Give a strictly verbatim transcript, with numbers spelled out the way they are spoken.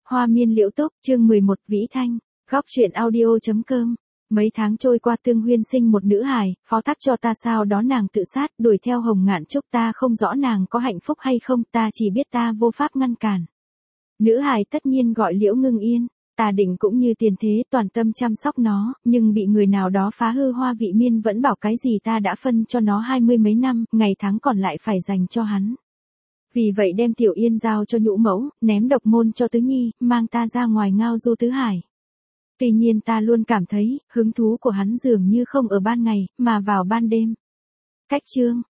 Hoa miên liễu túc, chương mười một, Vĩ Thanh, góc truyện audio.com. Mấy tháng trôi qua Tương Huyên sinh một nữ hài, phó thác cho ta sau đó nàng tự sát, đuổi theo Hồng Ngạn Trúc, ta không rõ nàng có hạnh phúc hay không, ta chỉ biết ta vô pháp ngăn cản. Nữ hài tất nhiên gọi Liễu Ngưng Yên, ta định cũng như tiền thế toàn tâm chăm sóc nó, nhưng bị người nào đó phá hư. Hoa Vị Miên vẫn bảo cái gì ta đã phân cho nó hai mươi mấy năm, ngày tháng còn lại phải dành cho hắn. Vì vậy đem Tiểu Yên giao cho Nhũ Mẫu, ném độc môn cho Tứ Nhi, mang ta ra ngoài ngao du tứ hải. Tuy nhiên ta luôn cảm thấy, hứng thú của hắn dường như không ở ban ngày, mà vào ban đêm. Cách chương,